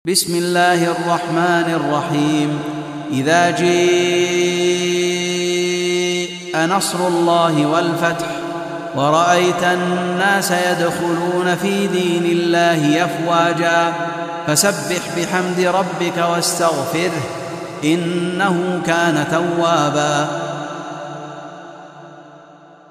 بسم الله الرحمن الرحيم. إذا جاء نصر الله والفتح ورأيت الناس يدخلون في دين الله أفواجا فسبح بحمد ربك واستغفره إنه كان توابا.